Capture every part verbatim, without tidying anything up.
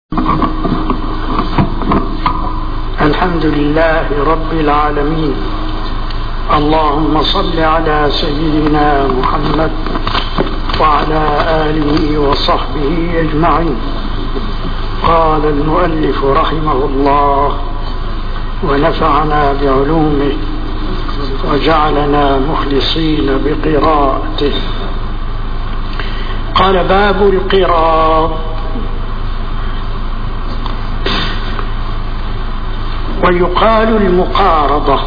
الحمد لله رب العالمين. اللهم صل على سيدنا محمد وعلى آله وصحبه أجمعين. قال المؤلف رحمه الله ونفعنا بعلومه وجعلنا مخلصين بقراءته. قال: باب القراء. ويقال المقارضة،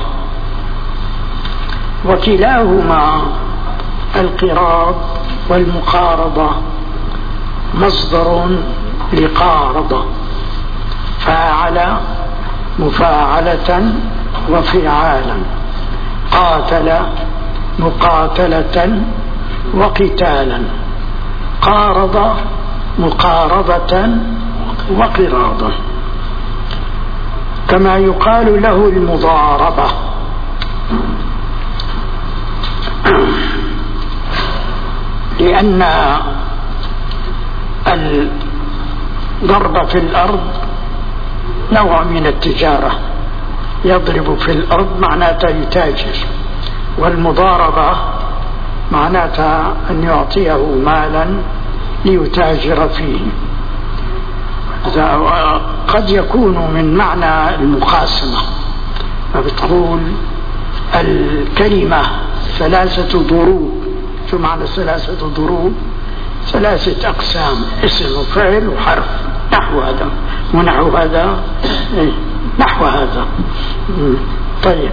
وكلاهما القراض والمقارضة مصدر لقارضة، فاعل مفاعلة وفعالا، قاتل مقاتلة وقتالا، قارض مقارضة وقراضة. كما يقال له المضاربة، لأن الضرب في الأرض نوع من التجارة، يضرب في الأرض معناتها يتاجر، والمضاربة معناتها أن يعطيه مالا ليتاجر فيه. قد يكون من معنى المقاسمة، فبتقول الكلمة ثلاثة ضروب. شو معنى ثلاثة ضروب؟ ثلاثة أقسام: اسم وفعل وحرف، نحو هذا ونحو هذا نحو هذا. طيب،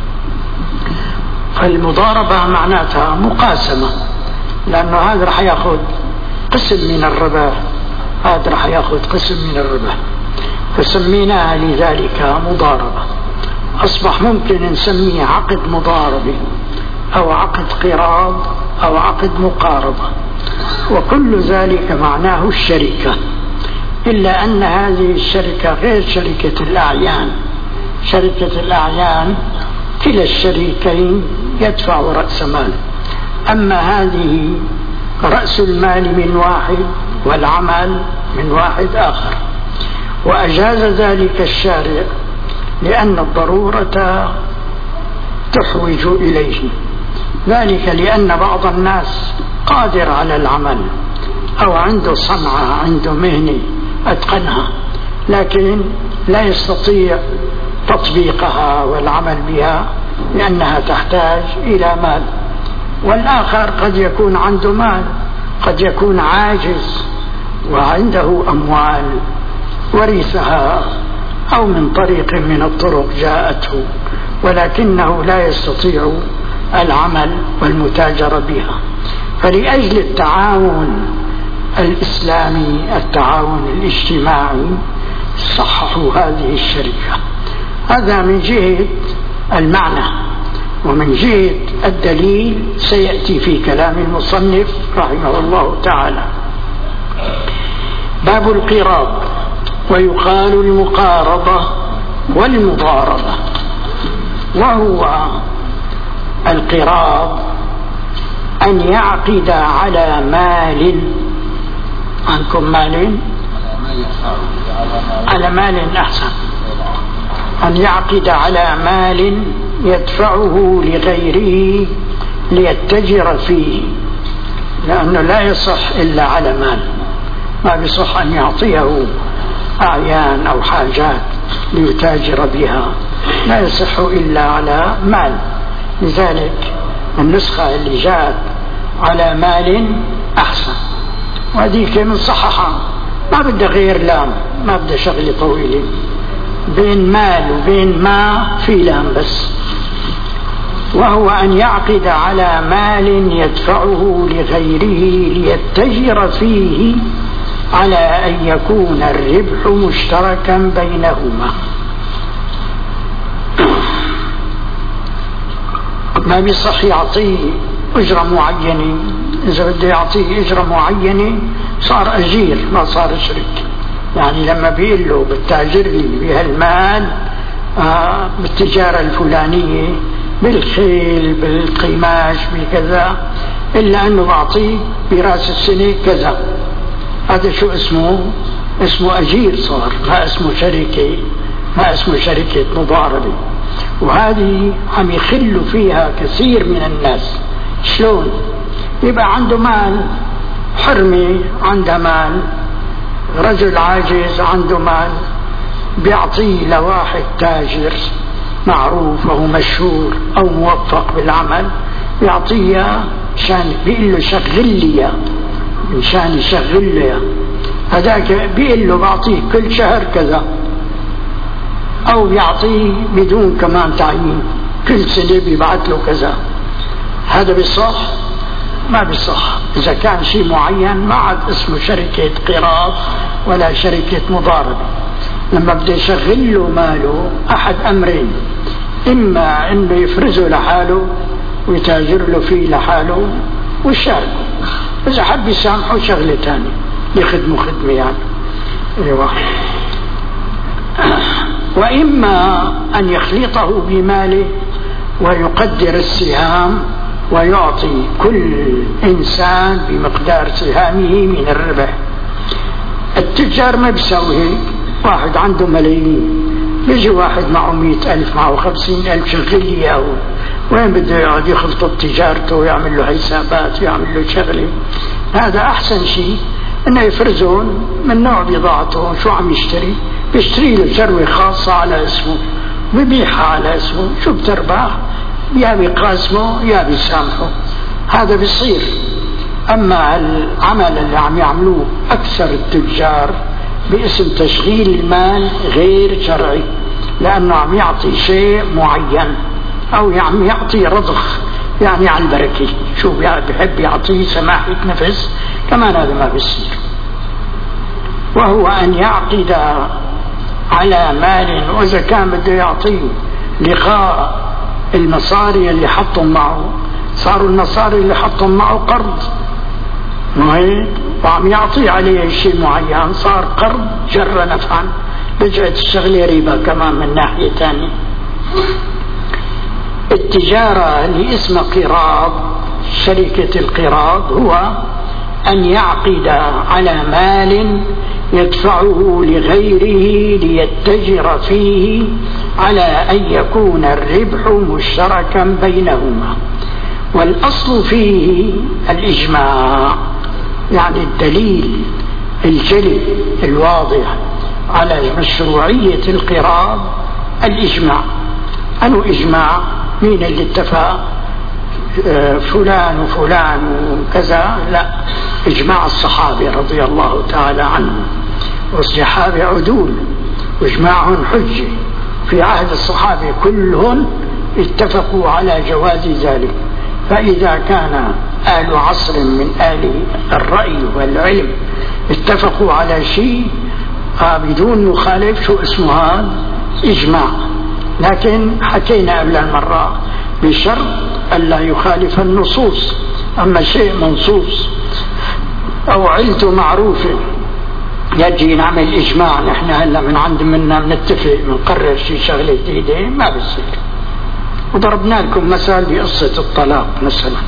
فالمضاربة معناتها مقاسمة، لأنه هذا رح يأخذ قسم من الربح، هذا رح يأخذ قسم من الربح، فسميناها لذلك مضاربة. أصبح ممكن نسميه عقد مضاربة أو عقد قراض أو عقد مقاربة، وكل ذلك معناه الشركة، إلا أن هذه الشركة غير شركة الأعيان. شركة الأعيان كلا الشريكين يدفع رأس مال، أما هذه رأس المال من واحد والعمل من واحد آخر. وأجاز ذلك الشارع لأن الضرورة تحوج إليه، ذلك لأن بعض الناس قادر على العمل أو عنده صنعة، عنده مهنة أتقنها، لكن لا يستطيع تطبيقها والعمل بها لأنها تحتاج إلى مال. والآخر قد يكون عنده مال، قد يكون عاجز وعنده أموال ورثها أو من طريق من الطرق جاءته، ولكنه لا يستطيع العمل والمتاجرة بها. فلأجل التعاون الإسلامي، التعاون الاجتماعي، صححوا هذه الشركة. هذا من جهة المعنى، ومن جهة الدليل سيأتي في كلام المصنف رحمه الله تعالى. باب القراض. ويقال المقارضة والمضاربة. وهو القراض أن يعقد على مال، عنكم مال على مال أحسن، أن يعقد على مال يدفعه لغيره ليتجر فيه، لأنه لا يصح إلا على مال، ما بيصح أن يعطيه أعيان أو حاجات ليتاجر بها، لا يصح إلا على مال. لذلك النسخة اللي جاءت على مال أحسن، وهذه من صححها، ما بدها غير لام، ما بدها شغلة طويلة، بين مال وبين ما في لام بس. وهو أن يعقد على مال يدفعه لغيره ليتجر فيه على أن يكون الربح مشتركا بينهما. ما بيصح يعطيه أجرة معينة، إذا بده يعطيه أجرة معينة صار أجير ما صار شريك. يعني لما بيقول له بالتاجر لي بهالمال آه بالتجارة الفلانية، بالخيل، بالقماش، بكذا، إلا أنه بعطيه براس السنة كذا، هذا شو اسمه؟ اسمه أجير صار، ما اسمه شركة، ما اسمه شركة مضاربة. وهذه عم يخلوا فيها كثير من الناس. شلون؟ يبقى عنده مال، حرمة عنده مال، رجل عاجز عنده مال، بيعطيه لواحد تاجر معروف وهو مشهور أو موفق بالعمل، بيعطيه شان بيقول له شغل لي مشان يشغل لي، هذاك بيقول له بعطيه كل شهر كذا، أو بيعطيه بدون كمان تعيين كل سنة بيبعث له كذا. هذا بيصح؟ ما بيصح. إذا كان شيء معين ما عاد اسمه شركة قراض ولا شركة مضاربة. لما بده يشغل له ماله أحد أمرين: إما إنه يفرزه لحاله ويتاجر له فيه لحاله ويشاركه، إذا حب يسامحه شغلة تانية يخدمه خدمة يعني. أيوة. وإما أن يخلطه بماله ويقدر السهام ويعطي كل إنسان بمقدار سهامه من الربح. التجار ما بيسوي هيك. واحد عنده ملايين، يجي واحد معه مئة ألف، معه خمسين ألف، شغل إياه، وين بده يقعد يخلط تجارته ويعمل له حسابات ويعمل له شغله؟ هذا أحسن شيء إنه يفرزون من نوع بضاعته. شو عم يشتري؟ بيشتري له ثروة خاصة على اسمه، ببيعها على اسمه، شو بتربح يا بيقاسمه يا بيسامحه. هذا بيصير. أما العمل اللي عم يعملوه أكثر التجار باسم تشغيل المال غير شرعي، لأنه عم يعطي شيء معين أو عم يعطي رضخ يعني على البركة، شو بيحب يعطيه سماحة نفس، كمان هذا ما بيصير. وهو أن يعقد على مال، وإذا كان بده يعطيه لقاء المصاري اللي حطهم معه، صاروا المصاري اللي حطهم معه قرض، وعم يعطي عليه شيء معين، صار قرض جر نفعا، رجعت الشغلة ريبة كمان من ناحية ثانية. التجارة اللي اسمها قراض، شركة القراض، هو أن يعقد على مال يدفعه لغيره ليتجر فيه على أن يكون الربح مشتركا بينهما. والأصل فيه الإجماع، يعني الدليل الجلي الواضح على مشروعية القراض الإجماع. أنه إجماع مين اللي اتفق؟ فلان وفلان وكذا؟ لا، إجماع الصحابة رضي الله تعالى عنهم، والصحابة عدول وإجماعهم حجة. في عهد الصحابة كلهم اتفقوا على جواز ذلك. فإذا كان آل عصر من آل الرأي والعلم اتفقوا على شيء بدون مخالف، شو اسمه هذا؟ إجماع. لكن حكينا قبل المرة بشرط ألا يخالف النصوص. أما شيء منصوص أو علته معروفة يجي نعمل إجماع نحن هلا من عند منا بنتفق بنقرر شيء شغلة جديدة، ما بصير. وضربنا لكم مثال بقصة الطلاق مثلا.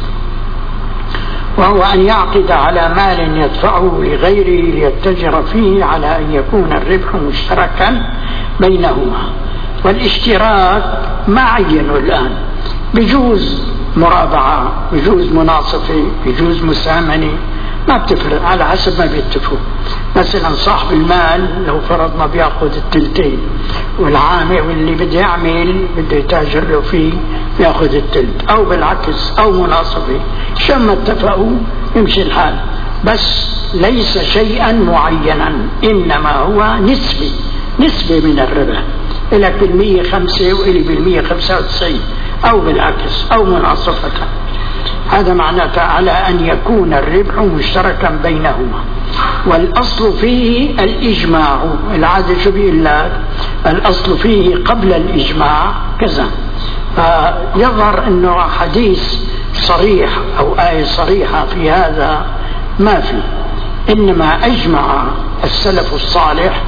وهو أن يعقد على مال يدفعه لغيره ليتجر فيه على أن يكون الربح مشتركا بينهما. والاشتراك ما عينوا الآن، بجوز مرابعة، بجوز مناصفة، بجوز مسامنة، ما بتفرق على حسب ما بيتفقوا. مثلا صاحب المال لو فرضنا بياخذ التلتين، والعامل واللي بده يعمل بده يتاجر له فيه بياخذ التلت، او بالعكس او مناصفة، شو ما اتفقوا يمشي الحال. بس ليس شيئا معينا، انما هو نسبي، نسبة من الربح، إلك بالمية خمسة وإلي بالمية خمسة وتسعين، أو بالعكس أو مناصفة. هذا معناته على أن يكون الربح مشتركا بينهما. والأصل فيه الإجماع. العادة شو بيقول لك؟ الأصل فيه قبل الإجماع كذا. فيظهر أنه حديث صريح أو آية صريحة في هذا ما في، إنما أجمع السلف الصالح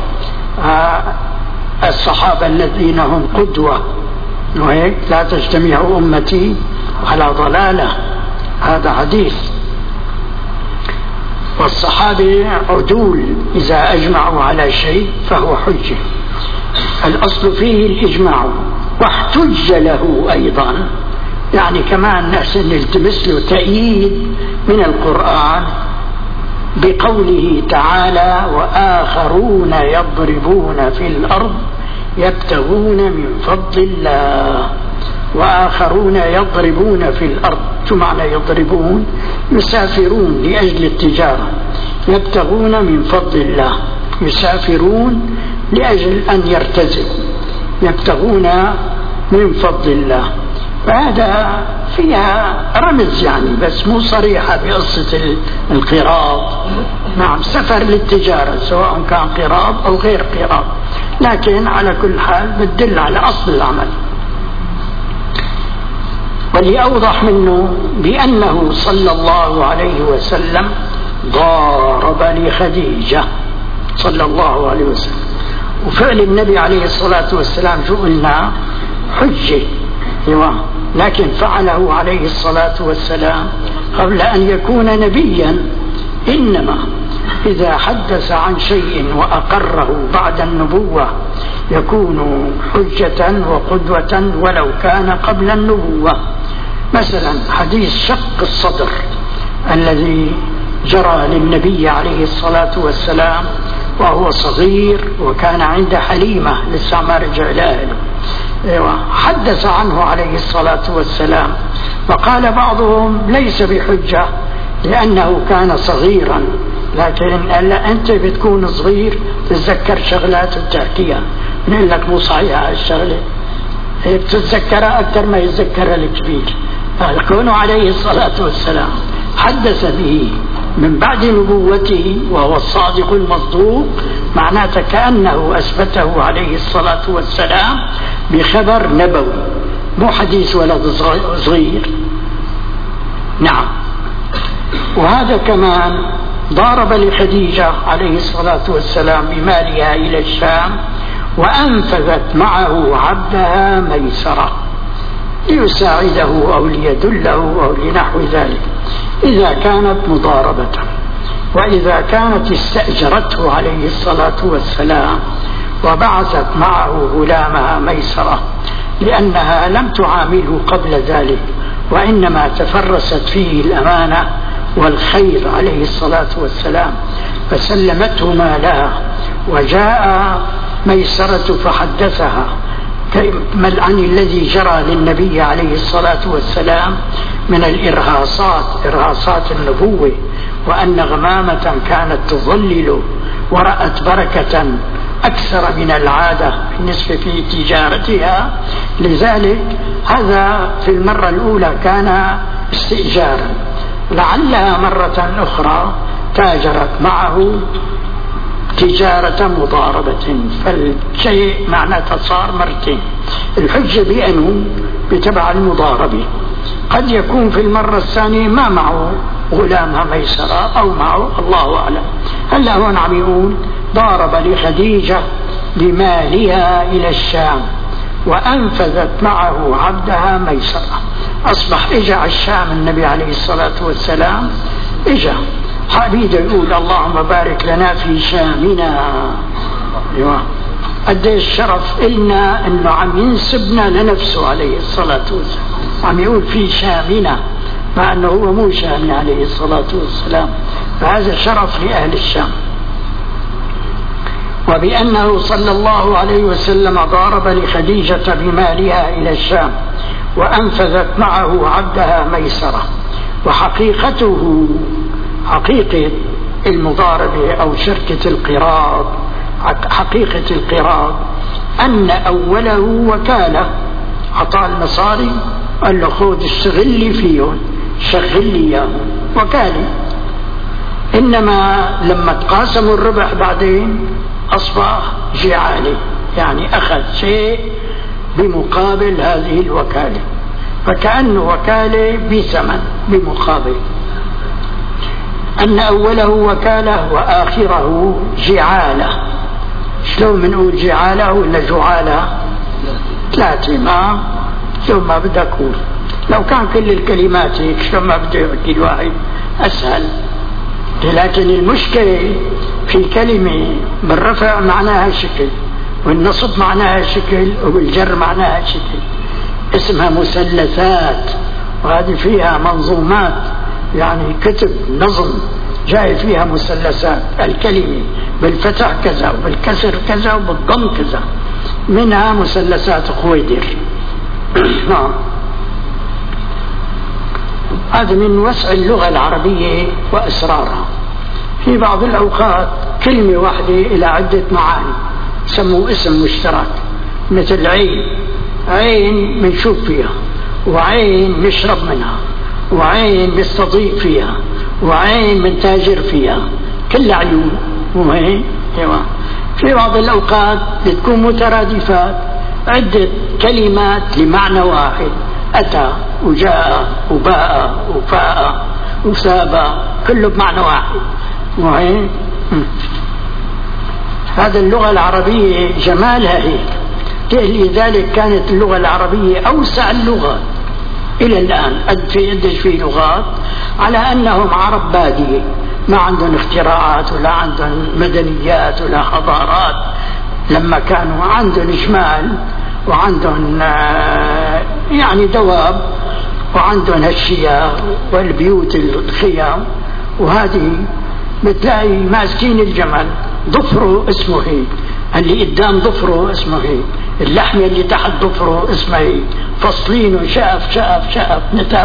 الصحابة الذين هم قدوة، وهيك لا تجتمع أمتي على ضلالة، هذا حديث. والصحابة عدول، إذا أجمعوا على شيء فهو حجة. الأصل فيه الإجماع، واحتج له أيضا، يعني كمان نحسن نلتمس له تأييد من القرآن بقوله تعالى: وآخرون يضربون في الأرض يبتغون من فضل الله. وآخرون يضربون في الأرض، شو معنى يضربون؟ يسافرون لأجل التجارة، يبتغون من فضل الله، يسافرون لأجل أن يرتزقوا، يبتغون من فضل الله. فهذا فيها رمز يعني، بس مو صريحة بقصة القراض. نعم، سفر للتجارة سواء كان قراض أو غير قراض، لكن على كل حال بتدل على أصل العمل. واللي أوضح منه بأنه صلى الله عليه وسلم ضارب لخديجة صلى الله عليه وسلم، وفعل النبي عليه الصلاة والسلام شو قلنا؟ حجة، لكن فعله عليه الصلاة والسلام قبل أن يكون نبيا، إنما إذا حدث عن شيء وأقره بعد النبوة يكون حجة وقدوة ولو كان قبل النبوة. مثلا حديث شق الصدر الذي جرى للنبي عليه الصلاة والسلام وهو صغير، وكان عند حليمة لسه ما رجع لأهله، حدث عنه عليه الصلاة والسلام، وقال بعضهم ليس بحجة لأنه كان صغيرا، لكن ألا أنت بتكون صغير تتذكر شغلات وتحكيها، نقول لك مو صحيحة الشغلة، بتتذكرها أكثر ما يتذكرها الكبير. فكونه عليه الصلاة والسلام حدث به من بعد نبوته وهو الصادق المصدوق، معناته كأنه أثبته عليه الصلاة والسلام بخبر نبوي، مو حديث ولد صغير. نعم. وهذا كمان ضارب لخديجة عليه الصلاة والسلام بمالها إلى الشام، وأنفذت معه عبدها ميسرة ليساعده أو ليدله أو لنحو ذلك، إذا كانت مضاربة. وإذا كانت استأجرته عليه الصلاة والسلام وبعثت معه غلامها ميسرة لأنها لم تعامله قبل ذلك، وإنما تفرست فيه الأمانة والخير عليه الصلاة والسلام، فسلمته مالها، وجاء ميسرة فحدثها عن الذي جرى للنبي عليه الصلاة والسلام من الإرهاصات، إرهاصات النبوة، وأن غمامة كانت تظلل ورأت بركة أكثر من العادة بالنسبة في تجارتها، لذلك هذا في المرة الأولى كان استئجارا، لعلها مرة أخرى تاجرت معه تجارة مضاربة، فالشيء معناته صار مرتين. الحجة بأنه بتبع المضاربة، قد يكون في المرة الثانية ما معه غلامها ميسرة أو معه، الله أعلم. هلا هون عم يقول ضارب لخديجة بمالها إلى الشام وأنفذت معه عبدها ميسرة. أصبح إجا الشام النبي عليه الصلاة والسلام، إجا حبيده يقول اللهم بارك لنا في شامنا. ايوه، قديش شرف إلنا انه عم ينسبنا لنفسه عليه الصلاة والسلام، عم يقول في شامنا مع انه هو مو شامي عليه الصلاة والسلام، فهذا شرف لأهل الشام. وبأنه صلى الله عليه وسلم ضارب لخديجة بمالها إلى الشام وأنفذت معه عبدها ميسرة. وحقيقته حقيقة المضاربة أو شركة القراض، حقيقة القراض أن أوله وكالة، عطاء المصاري قال له خذ اشتغل لي فيهم، شغل لي إياهم، وكالة. إنما لما تقاسموا الربح بعدين أصبح جعالي، يعني أخذ شيء بمقابل هذه الوكالة، فكأنه وكالة بثمن بمقابل. أن أوله وكالة وآخره جعالة. شلون منقول جعالة ولا جعالة؟ ثلاثة، ما شلون ما بدك أقول، لو كان كل الكلمات هيك شلون ما بده يحكي الواحد أسهل. لكن المشكلة في كلمة بالرفع معناها شكل، والنصب معناها شكل، وبالجر معناها شكل، اسمها مثلثات، وهذه فيها منظومات، يعني كتب نظم جاي فيها مثلثات. الكلمة بالفتح كذا وبالكسر كذا وبالضم كذا، منها مثلثات خويدر. نعم. هذا من وسع اللغة العربية وأسرارها. في بعض الأوقات كلمة واحدة إلى عدة معاني، سموا اسم مشترك، مثل عين، عين منشوف فيها، وعين نشرب منها، وعين نستضيء فيها، وعين من تاجر فيها، كل عيون. وهي في بعض الأوقات بتكون مترادفات، عدة كلمات لمعنى واحد، أتى وجاء وباء وفاء وساب، كله بمعنى واحد. وهي هذا اللغة العربية جمالها هيك. لذلك كانت اللغة العربية أوسع اللغات إلى الآن. في قديش في لغات على أنهم عرب بادية، ما عندهم اختراعات ولا عندهم مدنيات ولا حضارات، لما كانوا عندهم جمال وعندهم يعني دواب وعندهم هالشياء والبيوت الخيام، وهذه بتلاقي ماسكين الجمل ضفره اسمه هيك، اللي قدام ضفره اسمه هيك، اللحمة اللي تحت ضفره اسمه هيك، فصلينه شقف شقف شقف نتف.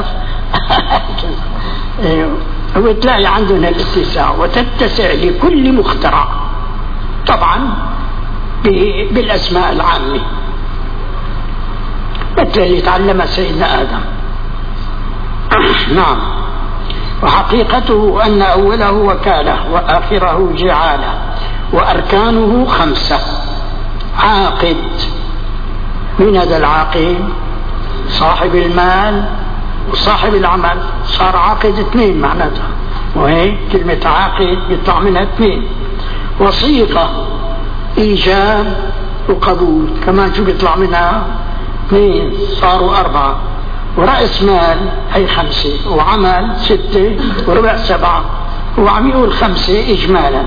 وبتلاقي عندهم الاتساع، وتتسع لكل مخترع طبعا بالأسماء العامة، مثل اللي تعلمها سيدنا آدم. نعم. وحقيقته أن أوله وكالة وآخره جعالة وأركانه خمسة. عاقد، من هذا العاقد؟ صاحب المال وصاحب العمل، صار عاقد اثنين معناتها، وهي كلمة عاقد بيطلع منها اثنين. وصيغة، إيجاب وقبول، كمان شو بيطلع منها؟ اثنين، صاروا أربعة. ورأس مال هي خمسة، وعمل ستة، وربع سبعة. هو عم يقول خمسة إجمالا.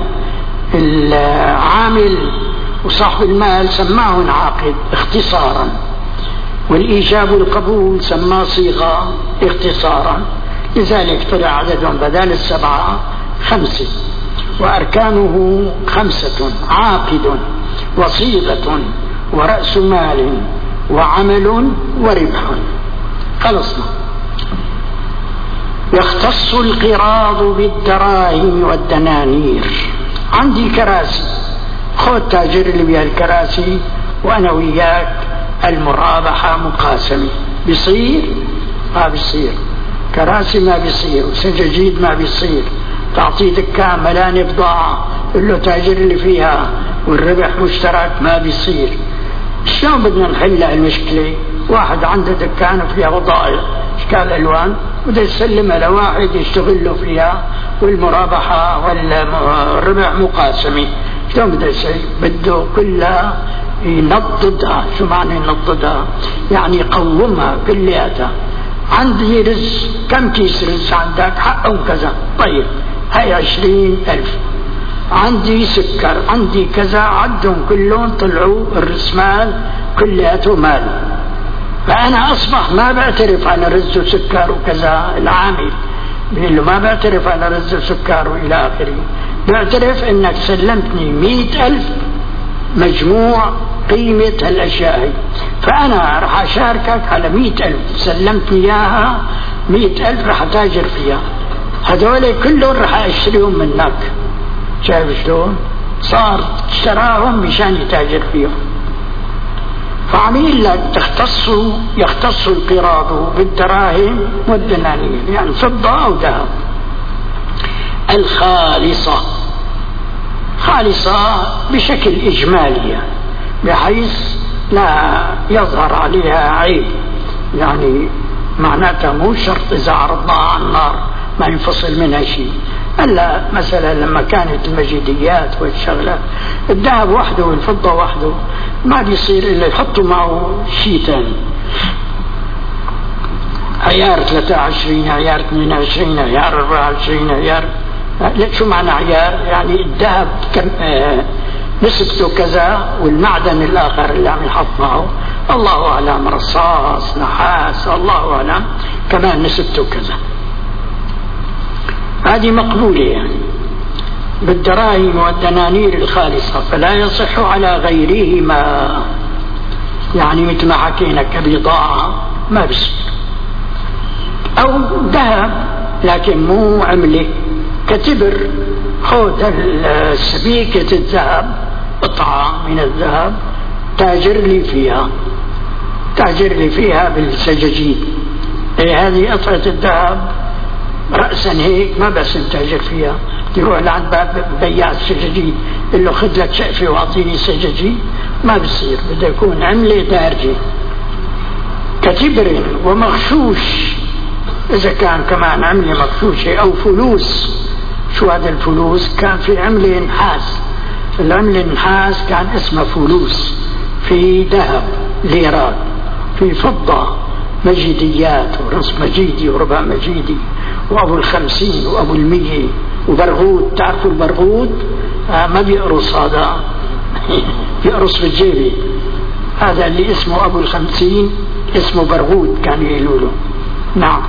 العامل وصاحب المال سماهن عاقد اختصارا، والإيجاب والقبول سماه صيغة اختصارا، لذلك طلع عددهم بدال السبعة خمسة. وأركانه خمسة: عاقد وصيغة ورأس مال وعمل وربح. خلصنا. يختص القراض بالدراهم والدنانير. عندي كراسي، خذ تاجر اللي بيها الكراسي وأنا وياك المرابحة مقاسمة، بيصير؟ ما بيصير. كراسي ما بيصير، وسجاجيد ما بيصير. تعطي دكان ملان بضاعة قل له تاجر اللي فيها والربح مشترك، ما بيصير. شلون بدنا نحل المشكلة؟ واحد عنده دكان فيها بضائع اشكال الوان، بده يسلمها لواحد يشتغل له فيها، والمرابحة والربح مقاسمة. شلون بده يسوي؟ بده كلها ينضدها. شو معنى ينضدها؟ يعني يقومها كلياتها. عندي رز، كم كيس رز عندك؟ حقهم كذا. طيب هاي عشرين ألف. عندي سكر، عندي كذا، عدهم كلهم طلعوا الرسمال كلياته مال. فأنا أصبح ما بعترف على رز وسكر وكذا. العامل بيقول له ما بعترف على رز وسكر وإلى آخره، بعترف إنك سلمتني مئة ألف مجموع قيمة هالأشياء هي، فأنا رح أشاركك على مئة ألف. سلمتني إياها مئة ألف رح أتاجر فيها، هذول كلهم رح أشتريهم منك. شايف شلون؟ صار اشتراهم مشان يتاجر فيهم. فعميل لك تختص يختص القراض بالدراهم والدنانير، يعني فضة أو ذهب. الخالصة، خالصة بشكل إجمالي، بحيث لا يظهر عليها عيب، يعني معناتها مو شرط إذا عرضناها على النار ما ينفصل منها شيء. هلا مثلا لما كانت المجيديات والشغلات الذهب وحده والفضة وحده ما بيصير إلا يحطوا معه شيء ثاني، عيار ثلاثة وعشرين، عيار اثنين وعشرين، عيار أربعة وعشرين، عيار شو معنى عيار؟ يعني الذهب كم آه نسبته كذا، والمعدن الآخر اللي عم يحط معه الله أعلم رصاص نحاس الله أعلم كمان نسبته كذا. هذه مقبولة يعني بالدراهم والدنانير الخالصة، فلا يصح على غيرهما. يعني مثل ما حكينا كبضاعة ما بصير، أو ذهب لكن مو عملة كتبر. خذ سبيكة الذهب قطعة من الذهب تاجر لي فيها، تاجر لي فيها بالسجاجيد. إيه هذه قطعة الذهب رأسا هيك ما بس تاجر فيها، تروح لعند باب بياع السجاجيد يقول له خذ لك شقفة واعطيني سجاجيد، ما بصير، بده يكون عملة دارجة كتبر ومغشوش. إذا كان كمان عملة مغشوشة أو فلوس. شو هذا الفلوس؟ كان في عملة نحاس، العملة النحاس كان اسمها فلوس، في ذهب ليرات، في فضة مجيديات ورص مجيدي وربع مجيدي وأبو الخمسين وأبو المية وبرغوث. تعرفوا البرغوث؟ آه ما بيقرص، هذا بيقرص بالجيبة. هذا اللي اسمه أبو الخمسين اسمه برغوث كان يقولوا له. نعم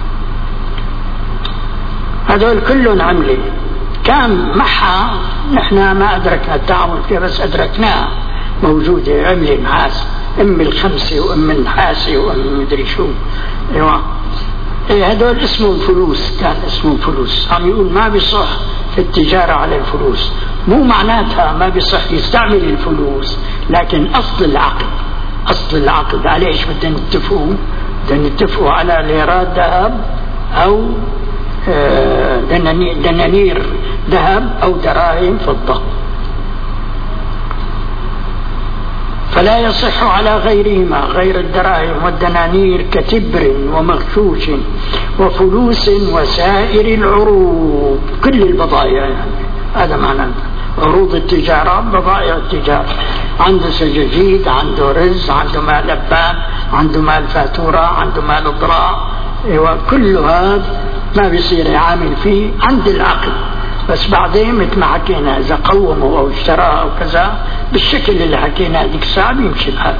هذول كلهم عملة كان معها نحن ما أدركنا التعامل فيها، بس أدركناها موجودة عملة نحاس، أم الخمسة وأم النحاسة وأم مدري شو. أيوة إيه هذول اسمهم فلوس، كان اسمهم فلوس. عم يقول ما بيصح في التجارة على الفلوس، مو معناتها ما بيصح يستعمل الفلوس، لكن أصل العقد، أصل العقد عليه إيش بدنا نتفقوا؟ بدنا نتفقوا على ليرات ذهب أو دنانير ذهب أو دراهم فضة. فلا يصح على غيرهما غير الدراهم والدنانير كتبر ومغشوش وفلوس وسائر العروض، كل البضائع يعني. هذا معنى عروض التجارة، بضائع التجارة. عنده سجاجيد، عنده رز، عنده مال لبان، عنده مال فاتورة، عنده مال ضراع. ايوه كل هذا ما بيصير يعامل فيه عند العقد، بس بعدين مثل ما حكينا اذا قومه او اشتراه او كذا بالشكل اللي حكينا هذيك الساعه بيمشي الحال.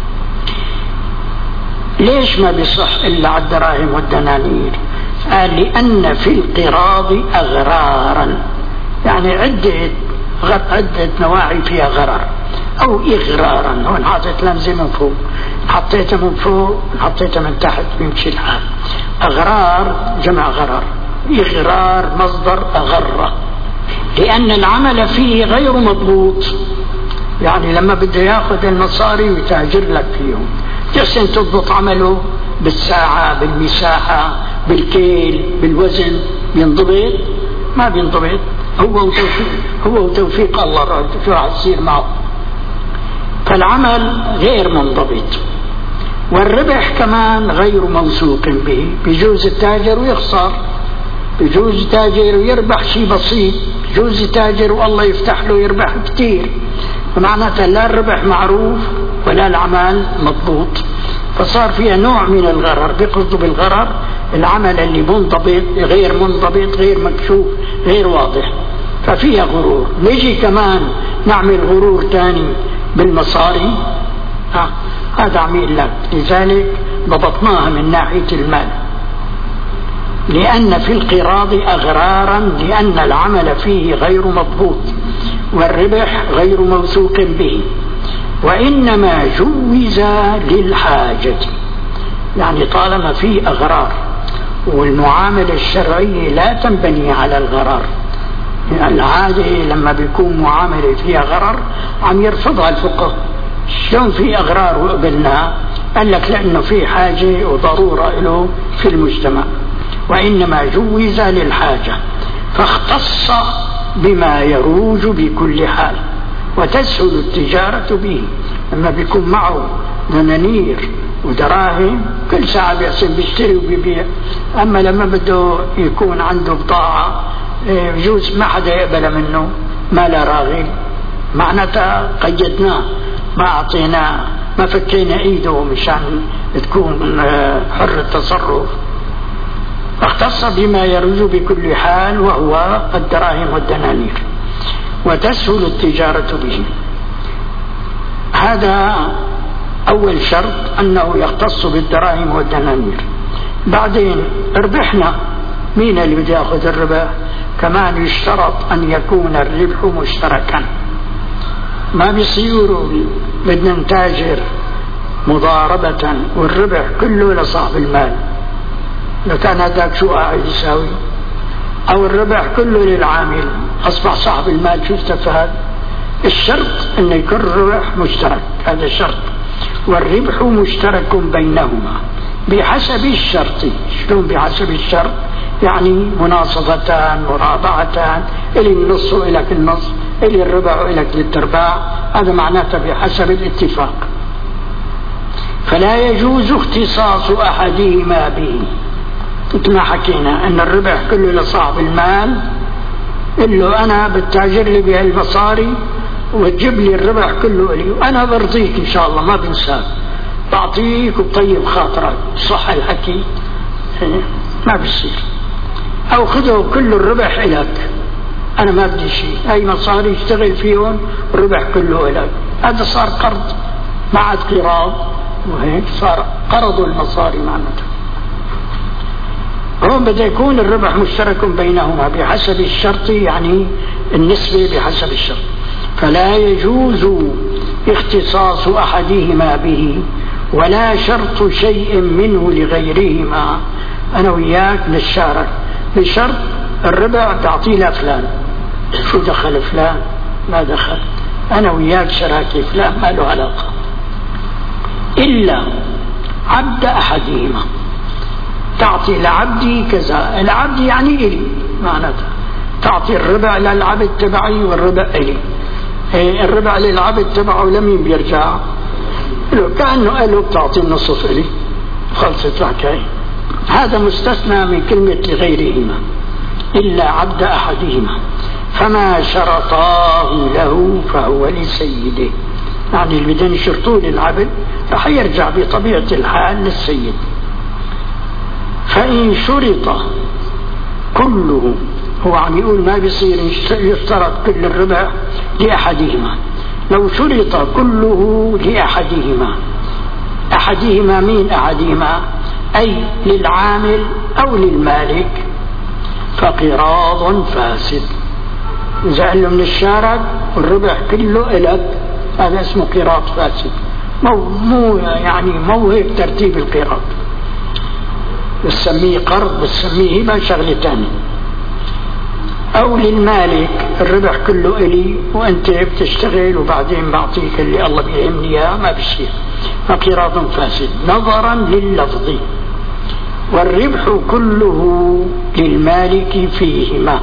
ليش ما بيصح الا على الدراهم والدنانير؟ قال لان في القراض اغرارا، يعني عده عده نواعي فيها غرر او اغرارا. هون حاطط لمزه من فوق، حطيتها من فوق، حطيتها من تحت، بيمشي الحال. اغرار جمع غرر، اغرار مصدر اغر، لان العمل فيه غير مضبوط. يعني لما بده ياخذ المصاري ويتاجر لك فيهم، تحسن تضبط عمله بالساعه بالمساحه بالكيل بالوزن، ينضبط؟ ما بينضبط. هو وتوفيق هو وتوفيق الله شو راح يصير معه. فالعمل غير منضبط، والربح كمان غير موثوق به. بيجوز التاجر ويخسر، بيجوز تاجر ويربح شيء بسيط، بيجوز تاجر والله يفتح له يربح كتير. فمعناتها لا الربح معروف ولا العمل مضبوط، فصار فيها نوع من الغرر. بيقصدوا بالغرر العمل اللي منضبط غير منضبط غير مكشوف غير واضح، ففيها غرور. نيجي كمان نعمل غرور تاني بالمصاري. ها هذا عميل لك، لذلك ضبطناها من ناحية المال. لأن في القراض أغرارا، لأن العمل فيه غير مضبوط والربح غير موثوق به، وإنما جوز للحاجة. يعني طالما في أغرار، والمعاملة الشرعية لا تنبني على الغرار. العادة لما بيكون معاملة فيها غرر عم يرفضها الفقه. شلون في أغرار وقبلناها؟ قال لك لأنه في حاجة وضرورة له في المجتمع. وإنما جوز للحاجة، فاختص بما يروج بكل حال وتسهل التجارة به. لما بيكون معه دنانير ودراهم كل ساعة بيحسن بيشتري وبيبيع. أما لما بده يكون عنده بضاعة يجوز ما حدا يقبل منه، ما لا راغب، معناتها قيدناه، ما أعطيناه، ما فكينا إيده مشان تكون حر التصرف. اختص بما يروج بكل حال وهو الدراهم والدنانير وتسهل التجارة به. هذا أول شرط أنه يختص بالدراهم والدنانير. بعدين ربحنا، مين اللي بده يأخذ الربح؟ كمان يشترط أن يكون الربح مشتركا، ما بيصيروا بدنا نتاجر مضاربة والربح كله لصاحب المال، لو كان هذاك شو قاعد يساوي، أو الربح كله للعامل أصبح صاحب المال شو استفاد؟ الشرط أن يكون الربح مشترك، هذا الشرط. والربح مشترك بينهما بحسب الشرط. شلون بحسب الشرط؟ يعني مناصفتان مرابعتان، إلي النص وإلك النص، إلي الربع وإلك للترباع، هذا معناته بحسب الاتفاق. فلا يجوز اختصاص أحدهما به، مثل ما حكينا أن الربح كله لصاحب المال، إلا أنا بتاجر لي بهالمصاري وتجيب لي الربح كله لي، وأنا برضيك إن شاء الله ما بنساك، بعطيك وبطيب خاطرك، صح الحكي؟ ما بيصير. أو خذوا كل الربح إلك، أنا ما بدي شيء، أي مصاري اشتغل فيهم الربح كله إلك، هذا صار قرض، ما عاد قراض، وهيك صار قرض المصاري معناته. هون بده يكون الربح مشترك بينهما بحسب الشرط، يعني النسبة بحسب الشرط. فلا يجوز اختصاص أحدهما به ولا شرط شيء منه لغيرهما. أنا وياك نتشارك بشرط الربح تعطيه لفلان، شو دخل فلان؟ ما دخل، أنا وياك شراكي، فلان ما له علاقة، إلا عبد أحدهما، تعطي لعبدي كذا، العبد يعني إلي معناته، تعطي الربع للعبد تبعي والربع إلي. الربع للعبد تبعه لمين بيرجع؟ له، كأنه قاله بتعطي النصف إلي، خلصت الحكاية. هذا مستثنى من كلمة لغيرهما، إلا عبد أحدهما، فما شرطاه له فهو لسيده، يعني اللي بدهم يشرطوه للعبد رح يرجع بطبيعة الحال للسيد. فإن شرط كله، هو عم يقول ما بيصير يشترط كل الربح لأحدهما، لو شرط كله لأحدهما، أحدهما مين أحدهما؟ أي للعامل أو للمالك، فقراض فاسد. إذا قال له من الشارع والربح كله إلك، هذا اسمه قراض فاسد، مو, مو يعني مو هيك ترتيب القراض، بسميه قرض، بسميه هبة، شغلة تانية. أو للمالك الربح كله إلي وأنت بتشتغل وبعدين بعطيك اللي الله بيهمني إياه، ما بيصير، فقراض فاسد نظرا لللفظ. والربح كله للمالك فيهما،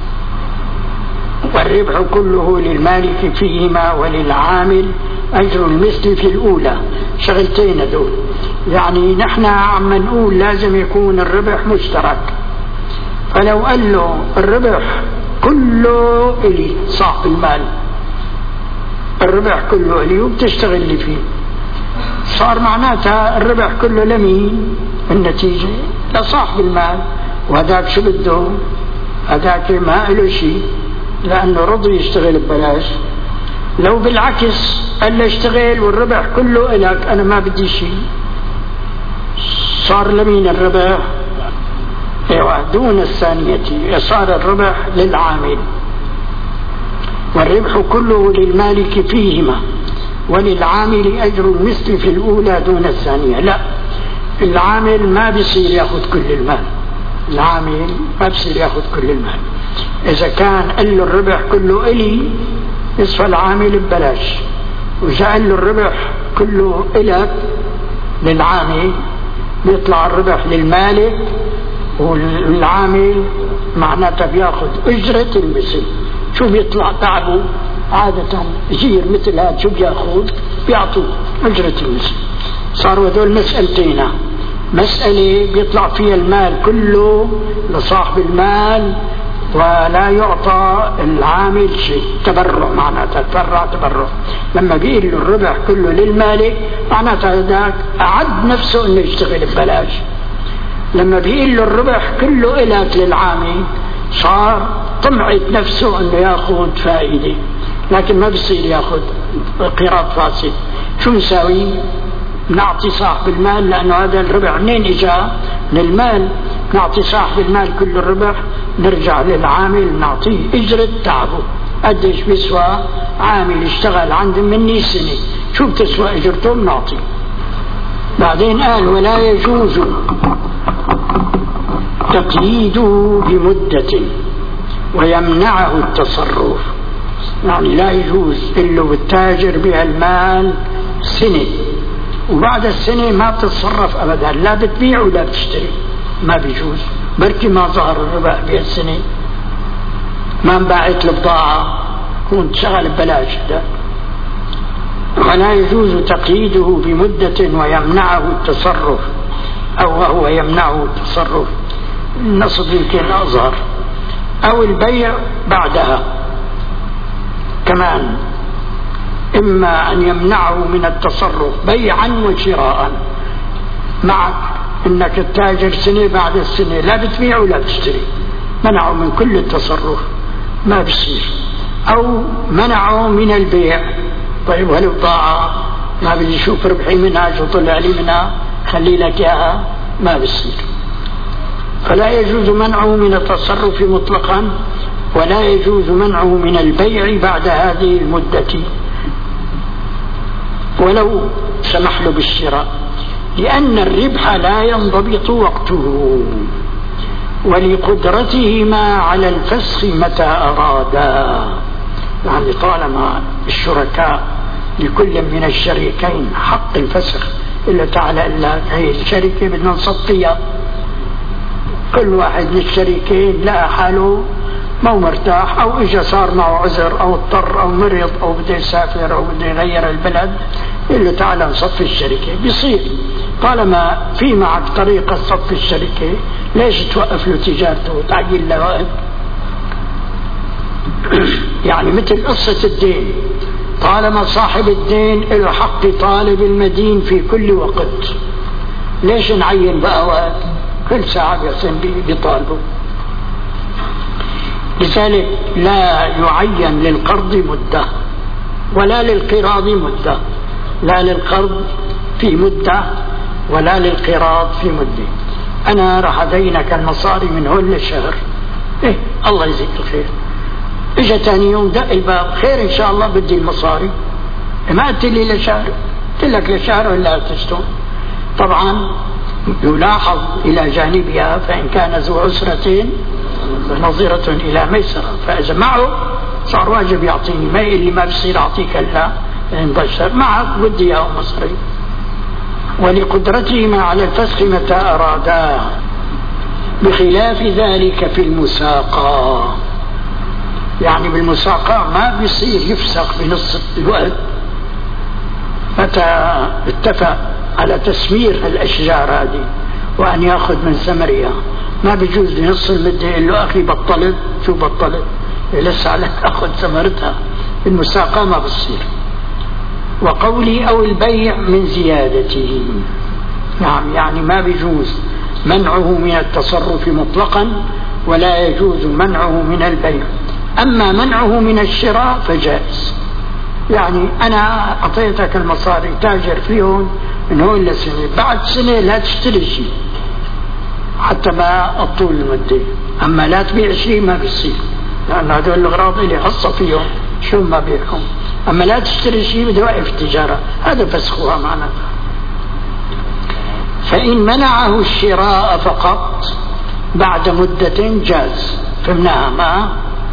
والربح كله للمالك فيهما وللعامل أجر المثل في الأولى. شغلتين دول، يعني نحن عم نقول لازم يكون الربح مشترك، فلو قال له الربح كله إلي صاحب المال، الربح كله إلي وبتشتغل لي فيه، صار معناتها الربح كله لمين؟ النتيجة لصاحب المال، وهذاك شو بده؟ هذاك ما له شيء، لأنه رضي يشتغل ببلاش. لو بالعكس قال له اشتغل والربح كله إلك، أنا ما بدي شيء، صار لمين الربح؟ دون الثانية، صار الربح للعامل. والربح كله للمالك فيهما وللعامل أجر المثل في الأولى دون الثانية. لا، العامل ما بيصير ياخذ كل المال، العامل ما بيصير ياخذ كل المال. إذا كان قال له الربح كله إلي، يصفى العامل ببلاش، وإذا قال له الربح كله إلك للعامل، بيطلع الربح للمالك، والعامل معناته بياخذ أجرة المثل. شو بيطلع تعبه؟ عادة جير مثل هذا شو بياخذ؟ بيعطوا أجرة المثل. صاروا هذول مسألتين، مسألة بيطلع فيها المال كله لصاحب المال ولا يعطى العامل شيء، تبرع، معناتها تبرع تبرع. لما بيقول له الربح كله للمالك، معناتها هذاك أعد نفسه إنه يشتغل ببلاش، لما بيقول له الربح كله إلك للعامل صار طمعت نفسه أنه يأخذ فائدة، لكن ما بيصير يأخذ قراض فاسد. شو نساوي؟ نعطي صاحب المال، لأنه هذا الربح منين إجا؟ من المال. نعطي صاحب المال كل الربح، نرجع للعامل نعطيه إجرة تعبه. قديش بيسوى عامل اشتغل عندهم مني سنة، شو بتسوى إجرته؟ بنعطي. بعدين قال ولا يجوز تقييده بمدة ويمنعه التصرف، يعني لا يجوز إلا بالتاجر بهالمال سنة وبعد السنة ما بتتصرف أبدا، لا بتبيع ولا بتشتري، ما بيجوز. بركي ما ظهر الربح بهالسنة، ما انباعت البضاعة، كنت شغل ببلاش ده. ولا يجوز تقييده بمدة ويمنعه التصرف، أو وهو يمنعه التصرف، النصب يمكن أظهر، أو البيع بعدها كمان، إما أن يمنعه من التصرف بيعا وشراء، معك إنك التاجر سنة بعد السنة لا بتبيع ولا بتشتري، منعه من كل التصرف ما بيصير. أو منعه من البيع، طيب هالبضاعة ما بدي شوف ربحي منها شو طلع لي منها خلي لك إياها، ما بيصير. فلا يجوز منعه من التصرف مطلقا، ولا يجوز منعه من البيع بعد هذه المدة ولو سمح له بالشراء، لأن الربح لا ينضبط وقته ولقدرتهما على الفسخ متى أرادا. يعني طالما الشركاء لكل من الشريكين حق الفسخ، إلا تعالى إلا هي الشركة بدنا نصفيها، كل واحد من الشريكين لقى حاله ما مرتاح، أو إجا صار معه عذر أو اضطر أو مرض أو بده يسافر أو بده يغير البلد، إلا تعالى نصفي الشركة، بيصير طالما في معك طريقة صف الشركة، ليش توقف له تجارته وتعجل له وقت؟ يعني مثل قصة الدين، طالما صاحب الدين له حق طالب المدين في كل وقت، ليش نعين بقى وقت؟ كل ساعة يصير بيطالبه. لذلك لا يعين للقرض مدة ولا للقراض مدة، لا للقرض في مدة ولا للقراض في مدة. أنا راح أدينك المصاري من هون للشهر، إيه الله يجزيك الخير. إجا تاني يوم دق الباب، خير إن شاء الله بدي المصاري، ما قلت لي لشهر، قلت لك لشهر ولا تشتون. طبعا يلاحظ إلى جانبها، فإن كان ذو عسرة نظيرة إلى ميسرة، فإذا معه صار واجب يعطيني، ما اللي ما بصير أعطيك إلا إن ضشر معك بدي إياه مصري. ولقدرتهما على الفسخ متى أرادا، بخلاف ذلك في المساقة. يعني بالمساقة ما بيصير يفسخ بنص الوقت، متى اتفق على تسمير الأشجار هذه وأن يأخذ من ثمرها، ما بيجوز بنص المدة يقول له أخي بطلت، شو بطلت؟ لسه عليك أخذ ثمرتها. المساقة ما بصير. وقولي أو البيع من زيادته، نعم، يعني ما بيجوز منعه من التصرف مطلقا، ولا يجوز منعه من البيع. أما منعه من الشراء فجائز، يعني أنا أعطيتك المصاري تاجر فيهم من هون لسنة، بعد سنة لا تشتري شيء حتى ما أطول المدة، أما لا تبيع شيء ما بيصير، لأن هذول الأغراض اللي حصة فيهم شو ما بيعهم. أما لا تشتري شيء بده وقف التجارة، هذا فسخها معناه. فإن منعه الشراء فقط بعد مدة جاز، فهمناها ما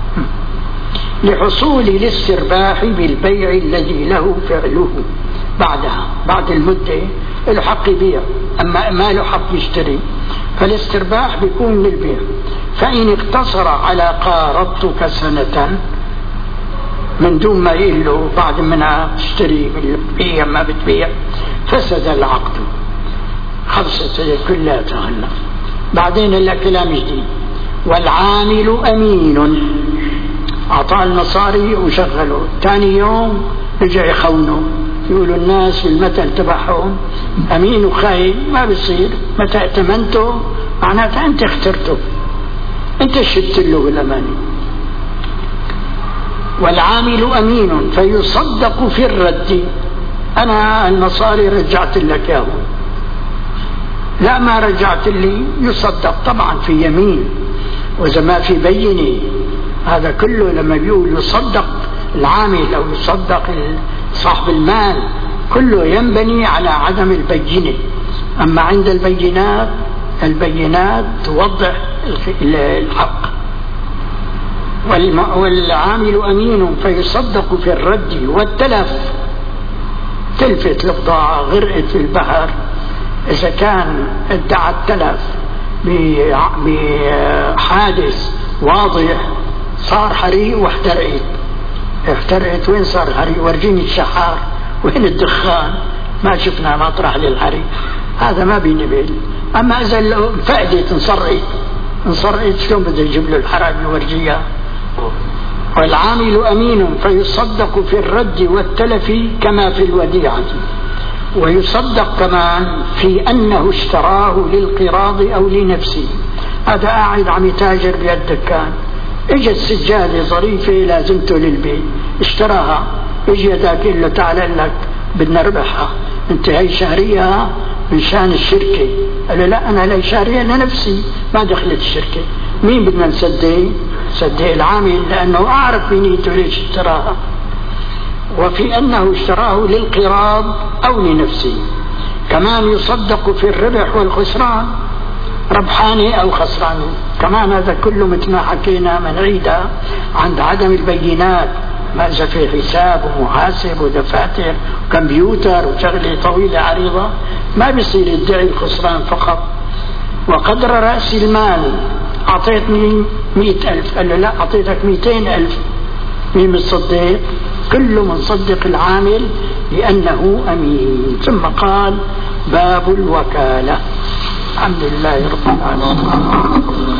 لحصول الاسترباح بالبيع الذي له فعله بعدها، بعد المدة له حق يبيع، أما ما له حق يشتري، فالاسترباح بيكون للبيع. فإن اقتصر على قارضتك سنة من دون ما يقول له بعد منها تشتري بيع ما بتبيع، فسد العقد، خلصت كلها تهلا. بعدين إلا كلام جديد. والعامل أمين، أعطاه المصاري وشغله، ثاني يوم رجع يخونه، يقولوا الناس في المثل تبعهم أمين وخاين، ما بيصير. متى ائتمنته معناتها أنت اخترته، أنت شدت له الأماني. والعامل أمين فيصدق في الرد. أنا المصاري رجعت لك ياهم، لا ما رجعت لي، يصدق طبعا في يمين، وإذا ما في بينة هذا كله. لما بيقول يصدق العامل أو يصدق صاحب المال كله ينبني على عدم البينة. أما عند البينات، البينات توضح الحق. والعامل أمين فيصدق في الرد والتلف. تلفت البضاعة غرقت في البحر، إذا كان ادعى التلف بحادث واضح، صار حريق واحترقت. احترقت وين صار الحريق؟ ورجيني الشحار، وين الدخان؟ ما شفنا مطرح للحريق، هذا ما بينبل. أما إذا فقدت انصرقت انصرقت شلون بده يجيب له الحرق يورجيها؟ والعامل أمين فيصدق في الرد والتلف كما في الوديعة. ويصدق كمان في أنه اشتراه للقراض أو لنفسه. هذا قاعد عم يتاجر بهالدكان، اجت سجادة ظريفة لازمته للبيت، اشتراها، اجي ذاك قال له تعال لك بدنا ربحها، انت هي شهريها من شان الشركة. قال له لا أنا لي شهريها لنفسي، ما دخلت الشركة. مين بدنا نصدق؟ صدق العامل، لأنه أعرف بنيته ليش اشتراها. وفي أنه اشتراه للقراض أو لنفسه. كمان يصدق في الربح والخسران، ربحاني أو خسراني. كمان هذا كله مثل ما حكينا منعيدة عند عدم البينات. ما إذا في حساب ومحاسب ودفاتر وكمبيوتر وشغلة طويلة عريضة، ما بيصير يدعي الخسران فقط. وقدر رأس المال، أعطيتني مئة ألف، قال له لا أعطيتك مئتين ألف، مين مصدق؟ كله منصدق العامل لأنه أمين. ثم قال باب الوكالة. الحمد لله رب العالمين.